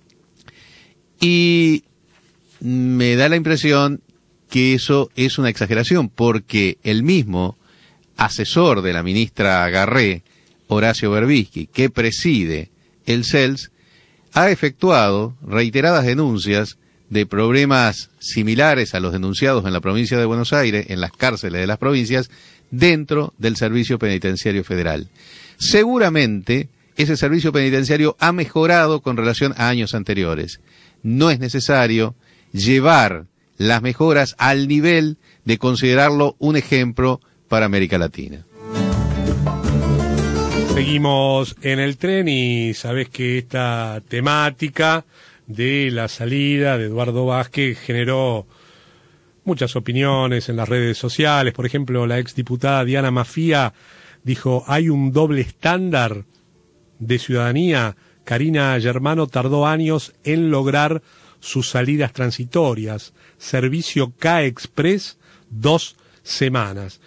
Y me da la impresión que eso es una exageración, porque el mismo asesor de la ministra Garré, Horacio Berbisky, que preside el CELS, ha efectuado reiteradas denuncias de problemas similares a los denunciados en la provincia de Buenos Aires, en las cárceles de las provincias, dentro del Servicio Penitenciario Federal. Seguramente ese servicio penitenciario ha mejorado con relación a años anteriores. No es necesario llevar las mejoras al nivel de considerarlo un ejemplo para América Latina. Seguimos en el tren y sabés que esta temática de la salida de Eduardo Vázquez generó muchas opiniones en las redes sociales. Por ejemplo, la exdiputada Diana Mafía dijo: hay un doble estándar de ciudadanía. Karina Germano tardó años en lograr sus salidas transitorias. Servicio K-Express, 2 semanas.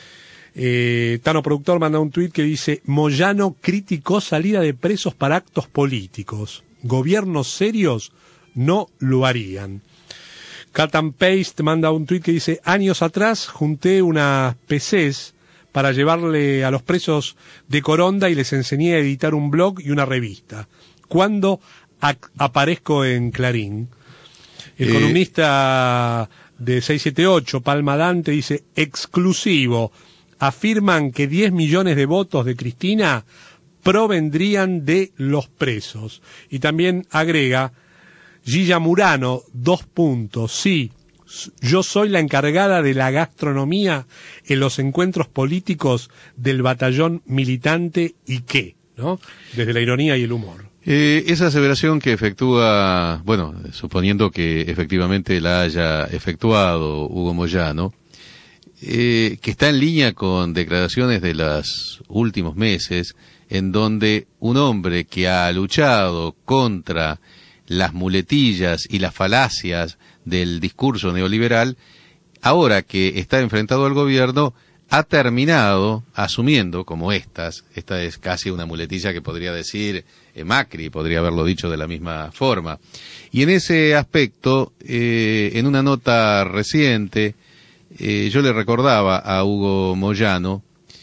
Tano Productor manda un tuit que dice: Moyano criticó salida de presos para actos políticos. Gobiernos serios no lo harían. Cut and Paste manda un tuit que dice: años atrás junté unas PCs para llevarle a los presos de Coronda y les enseñé a editar un blog y una revista. ¿Cuándo aparezco en Clarín? El columnista de 678, Palma Dante, dice: exclusivo. Afirman que 10 millones de votos de Cristina provendrían de los presos. Y también agrega Gilla Murano, 2 puntos. Sí, yo soy la encargada de la gastronomía en los encuentros políticos del batallón militante y qué, ¿no? Desde la ironía y el humor. Esa aseveración que efectúa, bueno, suponiendo que efectivamente la haya efectuado Hugo Moyano, que está en línea con declaraciones de los últimos meses, en donde un hombre que ha luchado contra las muletillas y las falacias del discurso neoliberal, ahora que está enfrentado al gobierno, ha terminado asumiendo como esta es casi una muletilla que podría decir Macri, podría haberlo dicho de la misma forma. Y en ese aspecto, en una nota reciente, yo le recordaba a Hugo Moyano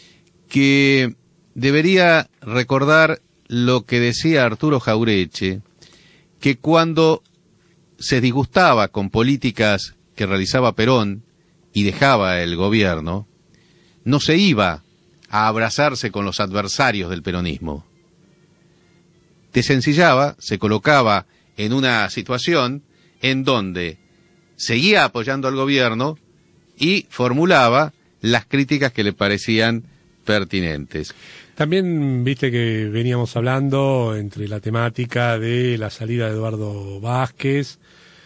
que debería recordar lo que decía Arturo Jaureche, que cuando se disgustaba con políticas que realizaba Perón y dejaba el gobierno, no se iba a abrazarse con los adversarios del peronismo. Desencillaba, se colocaba en una situación en donde seguía apoyando al gobierno y formulaba las críticas que le parecían pertinentes. También viste que veníamos hablando entre la temática de la salida de Eduardo Vázquez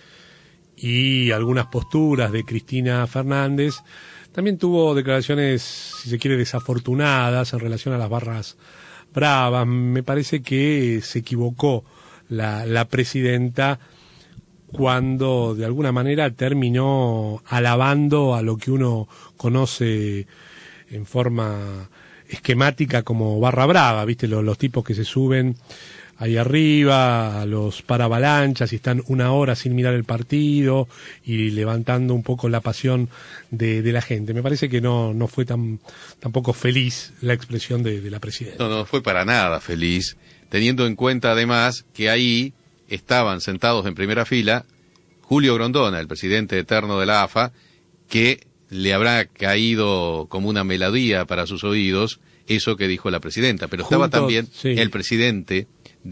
y algunas posturas de Cristina Fernández. También tuvo declaraciones, si se quiere, desafortunadas en relación a las barras bravas. Me parece que se equivocó la presidenta cuando de alguna manera terminó alabando a lo que uno conoce en forma esquemática como barra brava, ¿viste? Los tipos que se suben ahí arriba a los paravalanchas y están una hora sin mirar el partido y levantando un poco la pasión de la gente. Me parece que no fue tampoco feliz la expresión de la presidenta. No fue para nada feliz, teniendo en cuenta además que ahí estaban sentados en primera fila Julio Grondona, el presidente eterno de la AFA, que le habrá caído como una melodía para sus oídos eso que dijo la presidenta, pero estaba también el presidente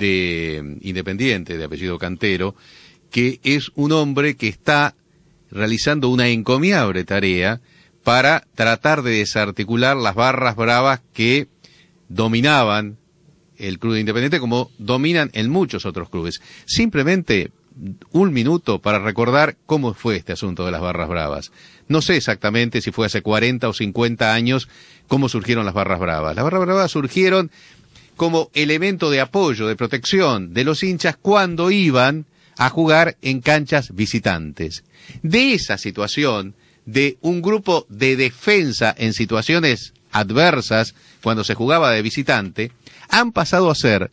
de Independiente, de apellido Cantero, que es un hombre que está realizando una encomiable tarea para tratar de desarticular las barras bravas que dominaban el club de Independiente, como dominan en muchos otros clubes. Simplemente un minuto para recordar cómo fue este asunto de las barras bravas. No sé exactamente si fue hace 40 o 50 años cómo surgieron las barras bravas. Las barras bravas surgieron como elemento de apoyo, de protección de los hinchas cuando iban a jugar en canchas visitantes. De esa situación, de un grupo de defensa en situaciones adversas cuando se jugaba de visitante, han pasado a ser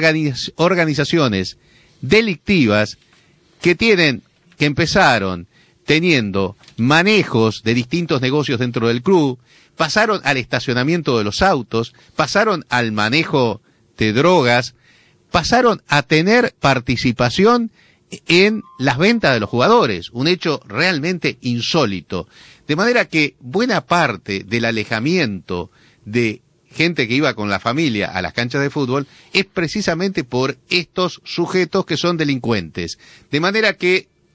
organizaciones delictivas que empezaron teniendo manejos de distintos negocios dentro del club, pasaron al estacionamiento de los autos, pasaron al manejo de drogas, pasaron a tener participación en las ventas de los jugadores, un hecho realmente insólito. De manera que buena parte del alejamiento de gente que iba con la familia a las canchas de fútbol es precisamente por estos sujetos que son delincuentes. De manera que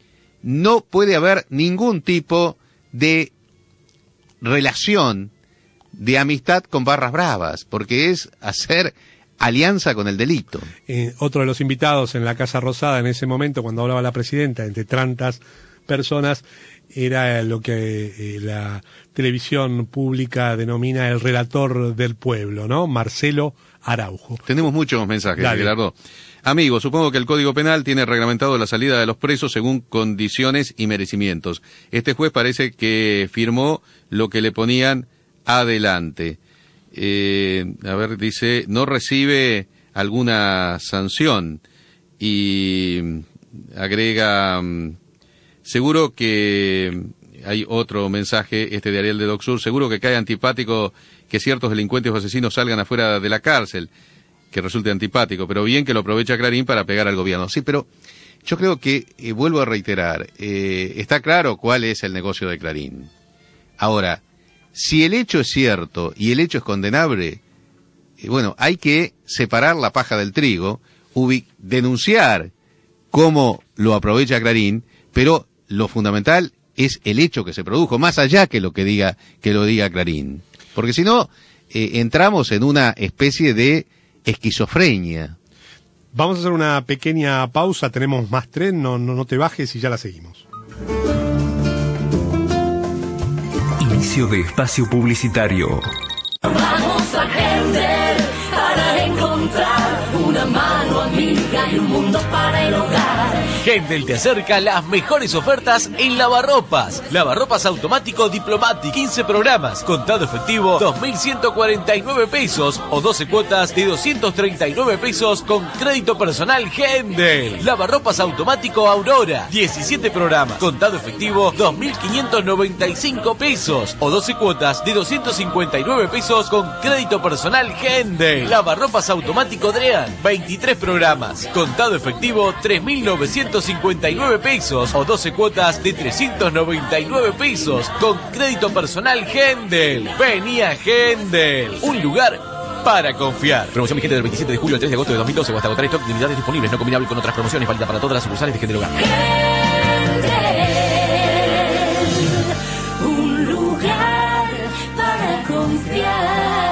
no puede haber ningún tipo de relación de amistad con barras bravas, porque es hacer alianza con el delito. Otro de los invitados en la Casa Rosada en ese momento, cuando hablaba la presidenta, entre tantas personas, era lo que la televisión pública denomina el relator del pueblo, ¿no? Marcelo Araujo. Tenemos muchos mensajes, Dale. Gerardo. Amigo, supongo que el Código Penal tiene reglamentado la salida de los presos según condiciones y merecimientos. Este juez parece que firmó lo que le ponían adelante. A ver, dice, no recibe alguna sanción. Y agrega, seguro que hay otro mensaje, de Ariel de Docsur, seguro que cae antipático que ciertos delincuentes o asesinos salgan afuera de la cárcel, que resulte antipático, pero bien que lo aprovecha Clarín para pegar al gobierno. Sí, pero yo creo que, vuelvo a reiterar, está claro cuál es el negocio de Clarín. Ahora, si el hecho es cierto y el hecho es condenable, bueno, hay que separar la paja del trigo, denunciar cómo lo aprovecha Clarín, pero lo fundamental es el hecho que se produjo, más allá que lo diga Clarín. Porque si no, entramos en una especie de esquizofrenia. Vamos a hacer una pequeña pausa, tenemos más tren, no te bajes y ya la seguimos. Inicio de espacio publicitario. Vamos a Hender para encontrar una mano amiga y un mundo para el hogar. Hendel te acerca las mejores ofertas en lavarropas. Lavarropas automático Diplomatic, 15 programas, contado efectivo 2.149 pesos o 12 cuotas de 239 pesos con crédito personal Hendel. Lavarropas automático Aurora, 17 programas, contado efectivo 2.595 pesos o 12 cuotas de 259 pesos con crédito personal Hendel. Lavarropas automático Drean, 23 programas, contado efectivo 3.959 pesos o 12 cuotas de 399 pesos con crédito personal Hendel. Vení a Hendel, un lugar para confiar. Promoción vigente del 27 de julio al 3 de agosto de 2012 o hasta agotar stock de unidades disponibles, no combinable con otras promociones, válida para todas las sucursales de Hendel Hogar. Hendel, un lugar para confiar.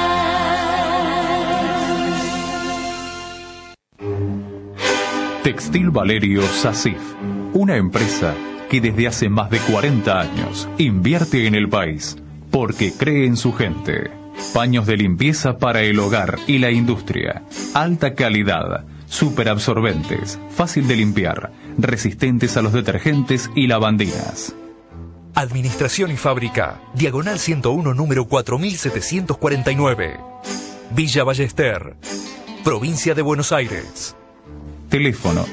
Textil Valerio SACIF, una empresa que desde hace más de 40 años invierte en el país porque cree en su gente. Paños de limpieza para el hogar y la industria, alta calidad, superabsorbentes, fácil de limpiar, resistentes a los detergentes y lavandinas. Administración y Fábrica, Diagonal 101, número 4749. Villa Ballester, Provincia de Buenos Aires. Teléfono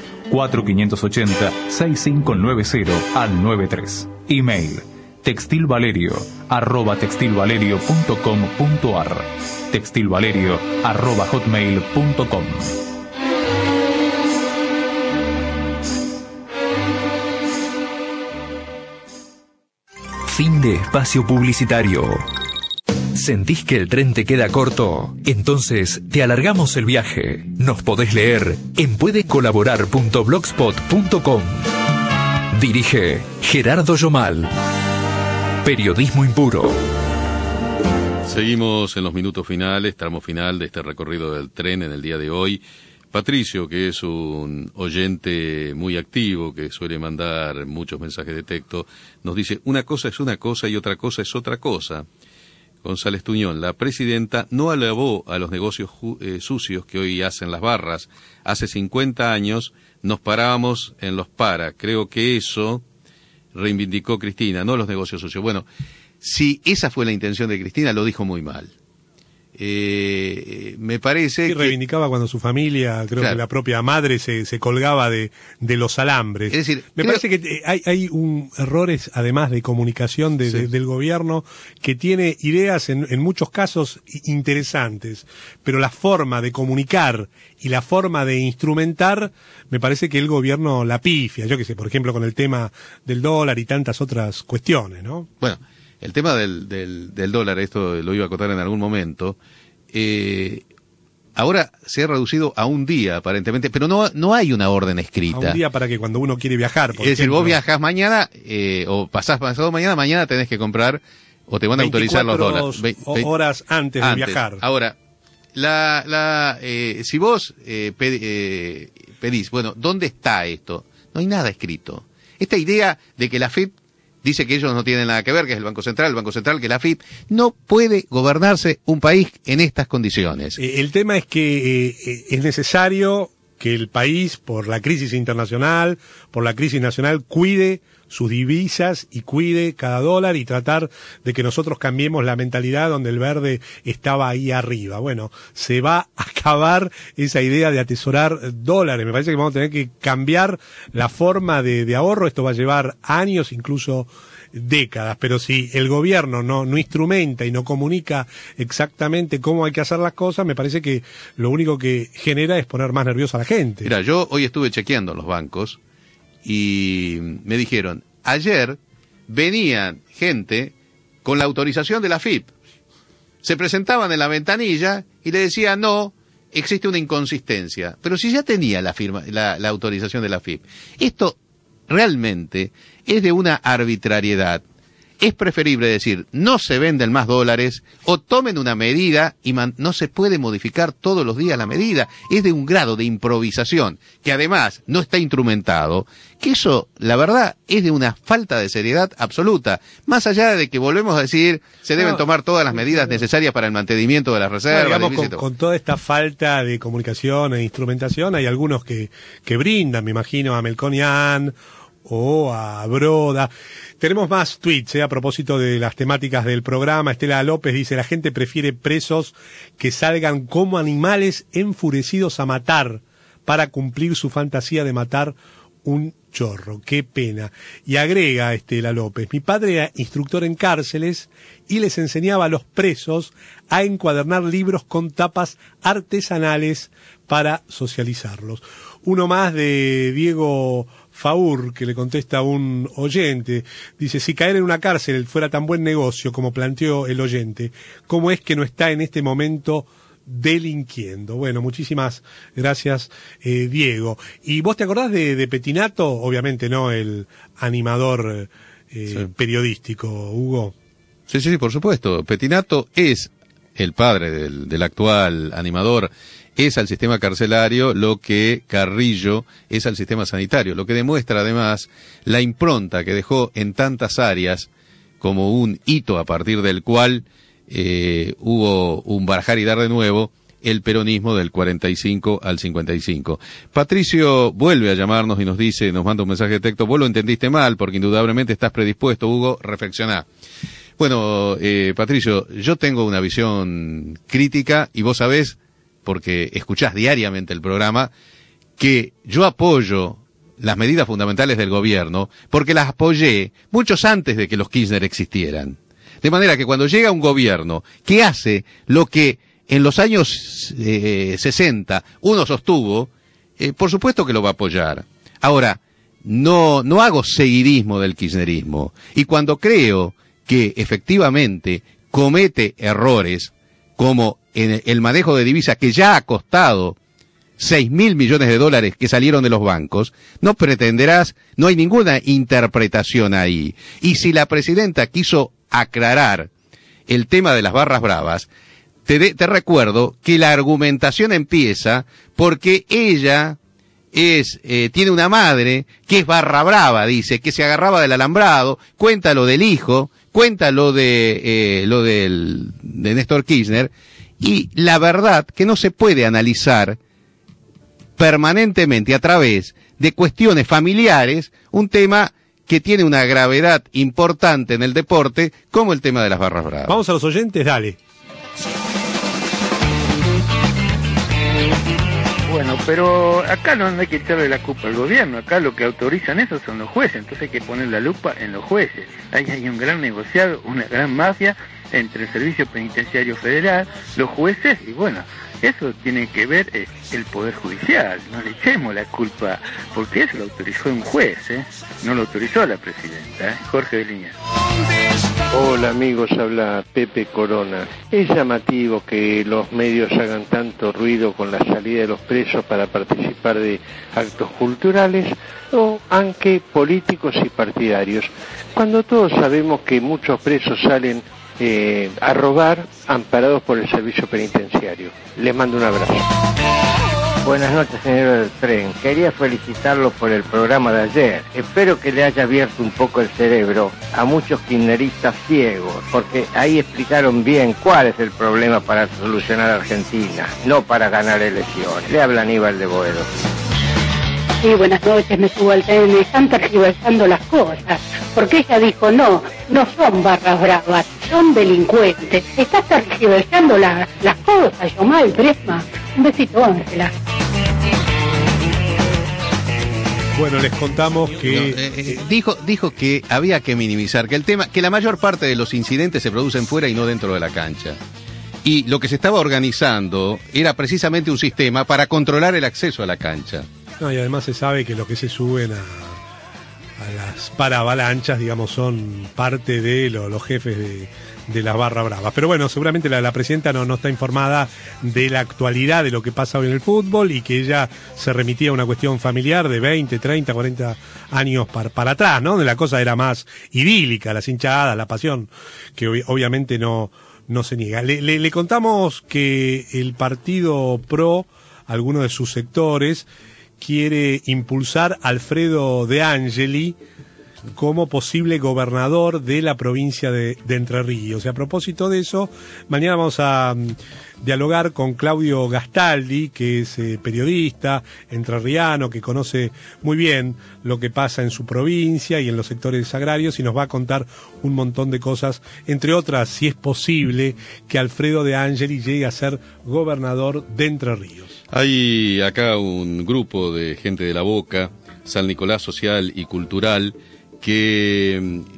4580-6590 al 93. Email textilvalerio@textilvalerio.com.ar, textilvalerio@hotmail.com. Fin de espacio publicitario. ¿Sentís que el tren te queda corto? Entonces te alargamos el viaje. Nos podés leer en puedecolaborar.blogspot.com. Dirige Gerardo Yomal. Periodismo impuro. Seguimos en los minutos finales, tramo final de este recorrido del tren en el día de hoy. Patricio, que es un oyente muy activo, que suele mandar muchos mensajes de texto, nos dice, una cosa es una cosa y otra cosa es otra cosa. González Tuñón, la presidenta no alabó a los negocios sucios que hoy hacen las barras. Hace 50 años nos parábamos en los para. Creo que eso reivindicó Cristina, no los negocios sucios. Bueno, si esa fue la intención de Cristina, lo dijo muy mal. Me parece que reivindicaba cuando su familia, creo que la propia madre se colgaba de los alambres. Es decir, me parece que hay errores, además de comunicación del gobierno, que tiene ideas en muchos casos interesantes, pero la forma de comunicar y la forma de instrumentar, me parece que el gobierno la pifia. Yo qué sé, por ejemplo, con el tema del dólar y tantas otras cuestiones, ¿no? Bueno, el tema del dólar, esto lo iba a acotar en algún momento, ahora se ha reducido a un día, aparentemente, pero no hay una orden escrita. A un día para que cuando uno quiere viajar, por es decir, ejemplo, vos viajás mañana, o pasás pasado mañana tenés que comprar, o te van a autorizar los dólares. 24 horas antes de viajar. Ahora, si vos pedís, bueno, ¿dónde está esto? No hay nada escrito. Esta idea de que la AFIP dice que ellos no tienen nada que ver, que es el Banco Central que la AFIP, no puede gobernarse un país en estas condiciones. El tema es que es necesario que el país, por la crisis internacional, por la crisis nacional, cuide sus divisas y cuide cada dólar y tratar de que nosotros cambiemos la mentalidad donde el verde estaba ahí arriba. Bueno, se va a acabar esa idea de atesorar dólares. Me parece que vamos a tener que cambiar la forma de ahorro. Esto va a llevar años, incluso décadas, pero si el gobierno no instrumenta y no comunica exactamente cómo hay que hacer las cosas, me parece que lo único que genera es poner más nerviosa a la gente. Mira, yo hoy estuve chequeando los bancos y me dijeron, ayer venían gente con la autorización de la AFIP, se presentaban en la ventanilla y le decían, no, existe una inconsistencia, pero si ya tenía la autorización de la AFIP. Esto realmente es de una arbitrariedad. Es preferible decir, no se venden más dólares, o tomen una medida y no se puede modificar todos los días la medida. Es de un grado de improvisación, que además no está instrumentado, que eso, la verdad, es de una falta de seriedad absoluta. Más allá de que volvemos a decir, se deben tomar todas las medidas necesarias para el mantenimiento de las reservas. Digamos, con toda esta falta de comunicación e instrumentación, hay algunos que brindan, me imagino, a Melconian o a Broda. Tenemos más tweets a propósito de las temáticas del programa. Estela López dice, la gente prefiere presos que salgan como animales enfurecidos a matar para cumplir su fantasía de matar un chorro. Qué pena. Y agrega Estela López, mi padre era instructor en cárceles y les enseñaba a los presos a encuadernar libros con tapas artesanales para socializarlos. Uno más de Diego Faur, que le contesta a un oyente, dice, si caer en una cárcel fuera tan buen negocio como planteó el oyente, ¿cómo es que no está en este momento delinquiendo? Bueno, muchísimas gracias, Diego. ¿Y vos te acordás de Pettinato? Obviamente, ¿no? El animador periodístico, Hugo. Sí, por supuesto. Pettinato es el padre del actual animador. Es al sistema carcelario lo que Carrillo es al sistema sanitario, lo que demuestra además la impronta que dejó en tantas áreas como un hito a partir del cual hubo un barajar y dar de nuevo el peronismo del 45 al 55. Patricio vuelve a llamarnos y nos dice, nos manda un mensaje de texto, vos lo entendiste mal porque indudablemente estás predispuesto, Hugo, reflexioná. Bueno, Patricio, yo tengo una visión crítica y vos sabés, porque escuchás diariamente el programa, que yo apoyo las medidas fundamentales del gobierno, porque las apoyé muchos antes de que los Kirchner existieran. De manera que cuando llega un gobierno que hace lo que en los años 60 uno sostuvo, por supuesto que lo va a apoyar. Ahora, no hago seguidismo del kirchnerismo, y cuando creo que efectivamente comete errores, como en el manejo de divisas que ya ha costado 6.000 millones de dólares que salieron de los bancos, no pretenderás, no hay ninguna interpretación ahí. Y si la presidenta quiso aclarar el tema de las barras bravas, te recuerdo que la argumentación empieza porque ella tiene una madre que es barra brava, dice, que se agarraba del alambrado, cuenta lo del hijo, cuenta lo de Néstor Kirchner, y la verdad que no se puede analizar permanentemente a través de cuestiones familiares un tema que tiene una gravedad importante en el deporte como el tema de las barras bravas. Vamos a los oyentes, dale. Bueno, pero acá no hay que echarle la culpa al gobierno, acá lo que autorizan eso son los jueces, entonces hay que poner la lupa en los jueces. Hay un gran negociado, una gran mafia entre el Servicio Penitenciario Federal, los jueces, y bueno, eso tiene que ver el Poder Judicial, no le echemos la culpa, porque eso lo autorizó un juez, no lo autorizó la presidenta, Jorge de Liniers. Hola amigos, habla Pepe Corona. Es llamativo que los medios hagan tanto ruido con la salida de los presos para participar de actos culturales, o aunque políticos y partidarios, cuando todos sabemos que muchos presos salen a robar amparados por el servicio penitenciario. Les mando un abrazo. Buenas noches, señor del tren. Quería felicitarlo por el programa de ayer. Espero que le haya abierto un poco el cerebro a muchos kirchneristas ciegos, porque ahí explicaron bien cuál es el problema para solucionar Argentina, no para ganar elecciones. Le habla Aníbal de Boedo. Sí, buenas noches, me subo al tren. Están tergiversando las cosas, porque ella dijo no son barras bravas, son delincuentes. Estás tergiversando las cosas, Yomay Presma. Un besito, Ángela. Bueno, les contamos que... dijo que había que minimizar, que la mayor parte de los incidentes se producen fuera y no dentro de la cancha. Y lo que se estaba organizando era precisamente un sistema para controlar el acceso a la cancha. No, y además se sabe que los que se suben a las paravalanchas, digamos, son parte de los jefes de las barras bravas. Pero bueno, seguramente la presidenta no está informada de la actualidad de lo que pasa hoy en el fútbol, y que ella se remitía a una cuestión familiar de 20, 30, 40 años para atrás, ¿no? Donde la cosa era más idílica, las hinchadas, la pasión, que obviamente no se niega. Le contamos que el partido PRO, alguno de sus sectores, quiere impulsar a Alfredo De Angeli como posible gobernador de la provincia de Entre Ríos. Y a propósito de eso, mañana vamos a dialogar con Claudio Gastaldi, que es periodista entrerriano, que conoce muy bien lo que pasa en su provincia y en los sectores agrarios, y nos va a contar un montón de cosas, entre otras, si es posible que Alfredo De Angeli llegue a ser gobernador de Entre Ríos. Hay acá un grupo de gente de La Boca, San Nicolás Social y Cultural, que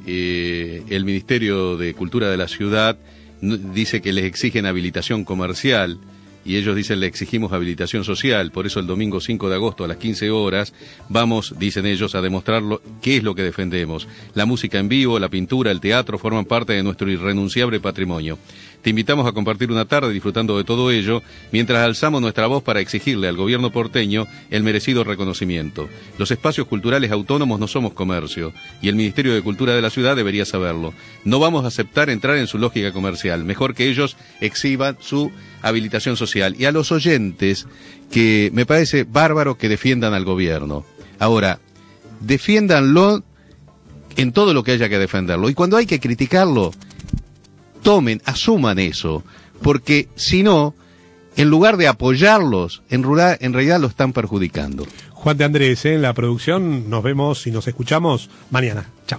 el Ministerio de Cultura de la ciudad dice que les exigen habilitación comercial, y ellos dicen le exigimos habilitación social. Por eso el domingo 5 de agosto a las 15 horas vamos, dicen ellos, a demostrar qué es lo que defendemos. La música en vivo, la pintura, el teatro forman parte de nuestro irrenunciable patrimonio. Te invitamos a compartir una tarde disfrutando de todo ello, mientras alzamos nuestra voz para exigirle al gobierno porteño el merecido reconocimiento. Los espacios culturales autónomos no somos comercio, y el Ministerio de Cultura de la ciudad debería saberlo. No vamos a aceptar entrar en su lógica comercial. Mejor que ellos exhiban su habilitación social. Y a los oyentes, que me parece bárbaro que defiendan al gobierno. Ahora, defiéndanlo en todo lo que haya que defenderlo. Y cuando hay que criticarlo, asuman eso, porque si no, en lugar de apoyarlos, en realidad lo están perjudicando. Juan de Andrés, en la producción, nos vemos y nos escuchamos mañana. Chao.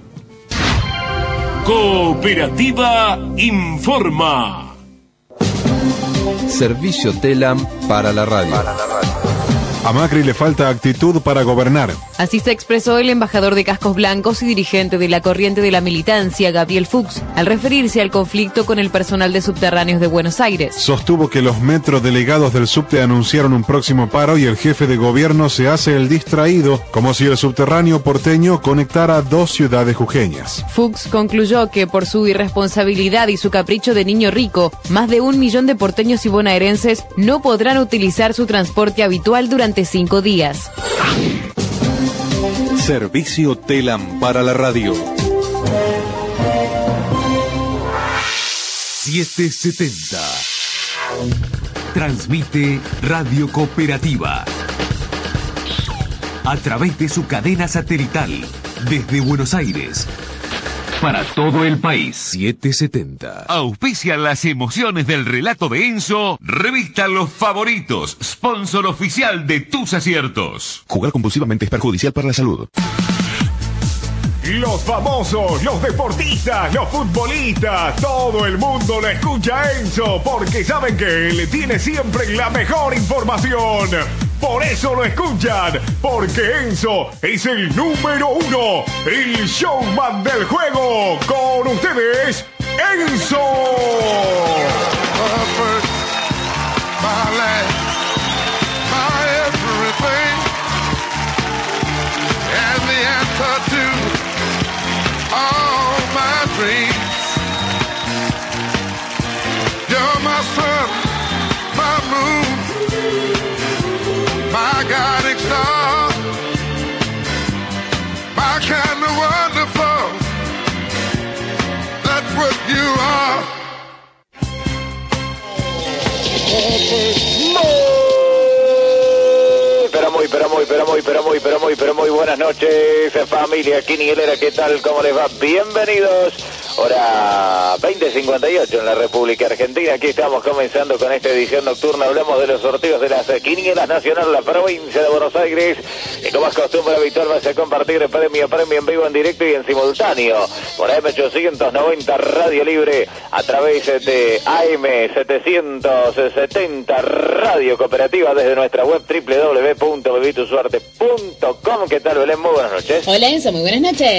Cooperativa informa. Servicio Telam para la radio. A Macri le falta actitud para gobernar. Así se expresó el embajador de Cascos Blancos y dirigente de la corriente de la militancia, Gabriel Fuchs, al referirse al conflicto con el personal de subterráneos de Buenos Aires. Sostuvo que los metrodelegados del subte anunciaron un próximo paro y el jefe de gobierno se hace el distraído, como si el subterráneo porteño conectara dos ciudades jujeñas. Fuchs concluyó que por su irresponsabilidad y su capricho de niño rico, más de 1 millón de porteños y bonaerenses no podrán utilizar su transporte habitual durante 5 días. Servicio Telam para la radio. 770. Transmite Radio Cooperativa a través de su cadena satelital desde Buenos Aires para todo el país. 770. Auspicia las emociones del relato de Enzo. Revista Los Favoritos, sponsor oficial de tus aciertos. Jugar compulsivamente es perjudicial para la salud. Los famosos, los deportistas, los futbolistas, todo el mundo lo escucha a Enzo, porque saben que él tiene siempre la mejor información. Por eso lo escuchan, porque Enzo es el número 1, el showman del juego. Con ustedes, Enzo. Muy buenas noches, familia quinielera, ¿qué tal? ¿Cómo les va? Bienvenidos. Hora 20:58 en la República Argentina. Aquí estamos comenzando con esta edición nocturna. Hablamos de los sorteos de las quinielas nacional, la provincia de Buenos Aires. Y como es costumbre habitual, vas a compartir premio en vivo, en directo y en simultáneo por AM890 Radio Libre, a través de AM770 Radio Cooperativa, desde nuestra web www.bebitusuarte.com. ¿Qué tal, Belén? Muy buenas noches. Hola, Enzo, muy buenas noches.